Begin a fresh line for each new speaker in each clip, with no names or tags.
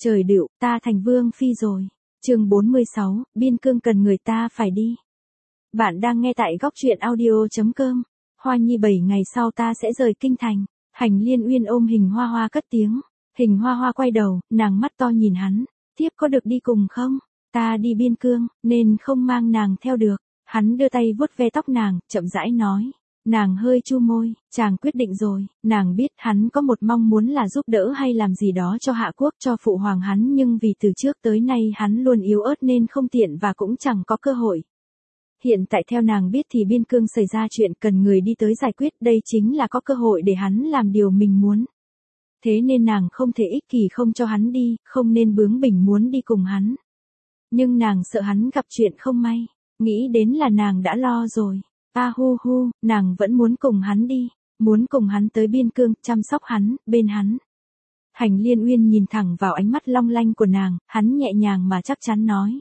Trời đựu, ta thành vương phi rồi. Chương 46, biên cương cần người ta phải đi. Bạn đang nghe tại góc truyện audio.com. Hoa Nhi 7 ngày sau ta sẽ rời kinh thành. Hành Liên Uyên ôm Hình Hoa Hoa cất tiếng. Hình Hoa Hoa quay đầu, nàng mắt to nhìn hắn. Thiếp có được đi cùng không? Ta đi biên cương, nên không mang nàng theo được. Hắn đưa tay vuốt ve tóc nàng, chậm rãi nói. Nàng hơi chu môi, chàng quyết định rồi, nàng biết hắn có một mong muốn là giúp đỡ hay làm gì đó cho Hạ Quốc, cho phụ hoàng hắn, nhưng vì từ trước tới nay hắn luôn yếu ớt nên không tiện và cũng chẳng có cơ hội. Hiện tại theo nàng biết thì biên cương xảy ra chuyện cần người đi tới giải quyết, đây chính là có cơ hội để hắn làm điều mình muốn. Thế nên nàng không thể ích kỷ không cho hắn đi, không nên bướng bỉnh muốn đi cùng hắn. Nhưng nàng sợ hắn gặp chuyện không may, nghĩ đến là nàng đã lo rồi. Hu hu, nàng vẫn muốn cùng hắn đi, muốn cùng hắn tới biên cương, chăm sóc hắn, bên hắn. Hành Liên Uyên nhìn thẳng vào ánh mắt long lanh của nàng, hắn nhẹ nhàng mà chắc chắn nói.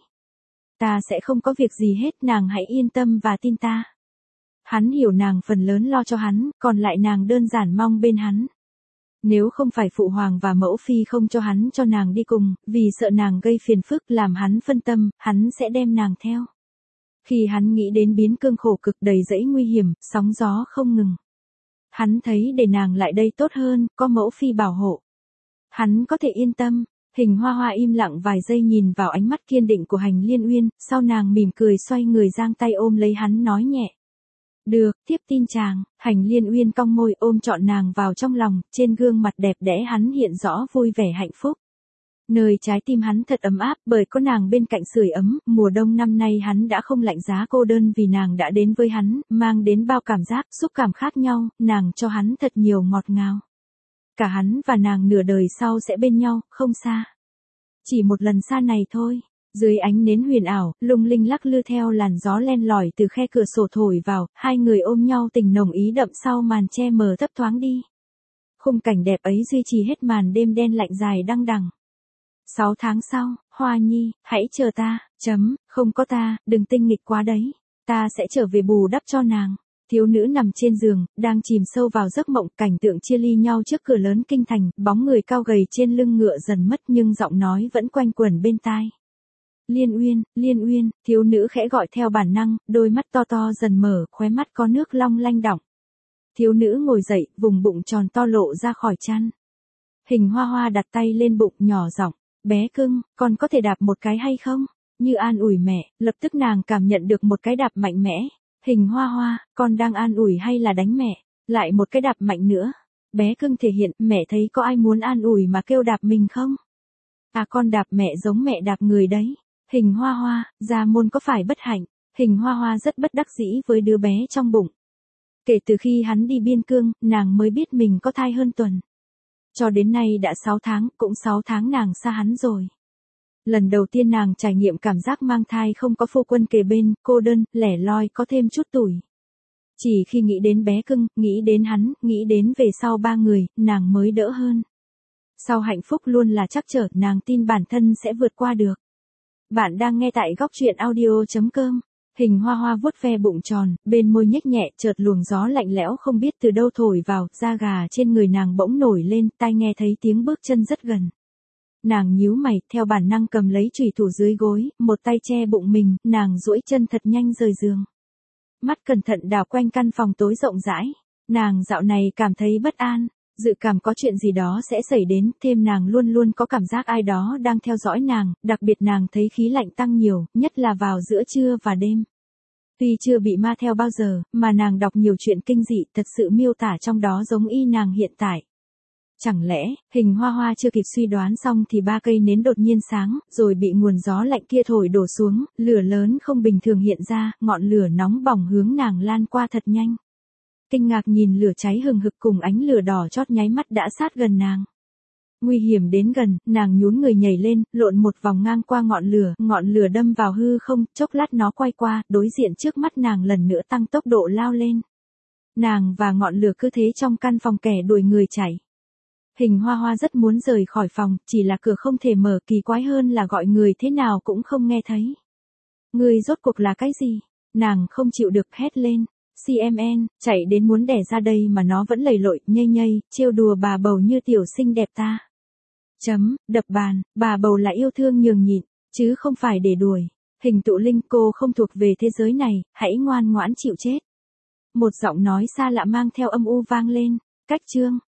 Ta sẽ không có việc gì hết, nàng hãy yên tâm và tin ta. Hắn hiểu nàng phần lớn lo cho hắn, còn lại nàng đơn giản mong bên hắn. Nếu không phải phụ hoàng và mẫu phi không cho hắn cho nàng đi cùng, vì sợ nàng gây phiền phức làm hắn phân tâm, hắn sẽ đem nàng theo. Khi hắn nghĩ đến biên cương khổ cực đầy rẫy nguy hiểm, sóng gió không ngừng. Hắn thấy để nàng lại đây tốt hơn, có mẫu phi bảo hộ. Hắn có thể yên tâm. Hình Hoa Hoa im lặng vài giây nhìn vào ánh mắt kiên định của Hành Liên Uyên, sau nàng mỉm cười xoay người giang tay ôm lấy hắn nói nhẹ. Được, thiếp tin chàng. Hành Liên Uyên cong môi ôm trọn nàng vào trong lòng, trên gương mặt đẹp đẽ hắn hiện rõ vui vẻ hạnh phúc. Nơi trái tim hắn thật ấm áp bởi có nàng bên cạnh sưởi ấm, mùa đông năm nay hắn đã không lạnh giá cô đơn vì nàng đã đến với hắn, mang đến bao cảm giác, xúc cảm khác nhau, nàng cho hắn thật nhiều ngọt ngào. Cả hắn và nàng nửa đời sau sẽ bên nhau, không xa. Chỉ một lần xa này thôi. Dưới ánh nến huyền ảo, lung linh lắc lư theo làn gió len lỏi từ khe cửa sổ thổi vào, hai người ôm nhau tình nồng ý đậm sau màn che mờ thấp thoáng đi. Khung cảnh đẹp ấy duy trì hết màn đêm đen lạnh dài đăng đằng. 6 tháng sau, Hoa Nhi, hãy chờ ta, không có ta, đừng tinh nghịch quá đấy. Ta sẽ trở về bù đắp cho nàng. Thiếu nữ nằm trên giường, đang chìm sâu vào giấc mộng, cảnh tượng chia ly nhau trước cửa lớn kinh thành, bóng người cao gầy trên lưng ngựa dần mất nhưng giọng nói vẫn quanh quẩn bên tai. Liên Uyên, thiếu nữ khẽ gọi theo bản năng, đôi mắt to to dần mở, khóe mắt có nước long lanh đọng. Thiếu nữ ngồi dậy, vùng bụng tròn to lộ ra khỏi chăn. Hình Hoa Hoa đặt tay lên bụng nhỏ giọng. Bé cưng, con có thể đạp một cái hay không? Như an ủi mẹ, lập tức nàng cảm nhận được một cái đạp mạnh mẽ. Hình Hoa Hoa, con đang an ủi hay là đánh mẹ? Lại một cái đạp mạnh nữa. Bé cưng thể hiện, mẹ thấy có ai muốn an ủi mà kêu đạp mình không? À, con đạp mẹ giống mẹ đạp người đấy. Hình Hoa Hoa, gia môn có phải bất hạnh? Hình Hoa Hoa rất bất đắc dĩ với đứa bé trong bụng. Kể từ khi hắn đi biên cương, nàng mới biết mình có thai hơn tuần. Cho đến nay đã 6 tháng, cũng 6 tháng nàng xa hắn rồi. Lần đầu tiên nàng trải nghiệm cảm giác mang thai không có phu quân kề bên, cô đơn, lẻ loi, có thêm chút tủi. Chỉ khi nghĩ đến bé cưng, nghĩ đến hắn, nghĩ đến về sau ba người, nàng mới đỡ hơn. Sau hạnh phúc luôn là trắc trở, nàng tin bản thân sẽ vượt qua được. Bạn đang nghe tại góc truyện audio.com. Hình Hoa Hoa vuốt ve bụng tròn, bên môi nhếch nhẹ, chợt luồng gió lạnh lẽo không biết từ đâu thổi vào, da gà trên người nàng bỗng nổi lên, tai nghe thấy tiếng bước chân rất gần. Nàng nhíu mày, theo bản năng cầm lấy chùy thủ dưới gối, một tay che bụng mình, nàng duỗi chân thật nhanh rời giường. Mắt cẩn thận đảo quanh căn phòng tối rộng rãi, nàng dạo này cảm thấy bất an, dự cảm có chuyện gì đó sẽ xảy đến, thêm nàng luôn luôn có cảm giác ai đó đang theo dõi nàng, đặc biệt nàng thấy khí lạnh tăng nhiều, nhất là vào giữa trưa và đêm. Tuy chưa bị ma theo bao giờ, mà nàng đọc nhiều chuyện kinh dị thật sự miêu tả trong đó giống y nàng hiện tại. Chẳng lẽ, Hình Hoa Hoa chưa kịp suy đoán xong thì ba cây nến đột nhiên sáng, rồi bị nguồn gió lạnh kia thổi đổ xuống, lửa lớn không bình thường hiện ra, ngọn lửa nóng bỏng hướng nàng lan qua thật nhanh. Kinh ngạc nhìn lửa cháy hừng hực cùng ánh lửa đỏ chót nháy mắt đã sát gần nàng. Nguy hiểm đến gần, nàng nhún người nhảy lên, lộn một vòng ngang qua ngọn lửa đâm vào hư không, chốc lát nó quay qua, đối diện trước mắt nàng lần nữa tăng tốc độ lao lên. Nàng và ngọn lửa cứ thế trong căn phòng kẻ đuổi người chạy. Hình Hoa Hoa rất muốn rời khỏi phòng, chỉ là cửa không thể mở, kỳ quái hơn là gọi người thế nào cũng không nghe thấy. Người rốt cuộc là cái gì? Nàng không chịu được hét lên. CMN, chạy đến muốn đẻ ra đây mà nó vẫn lầy lội, nhây nhây, trêu đùa bà bầu như tiểu xinh đẹp ta. Đập bàn, bà bầu là yêu thương nhường nhịn, chứ không phải để đuổi. Hình tụ linh, cô không thuộc về thế giới này, hãy ngoan ngoãn chịu chết. Một giọng nói xa lạ mang theo âm u vang lên. Cách chương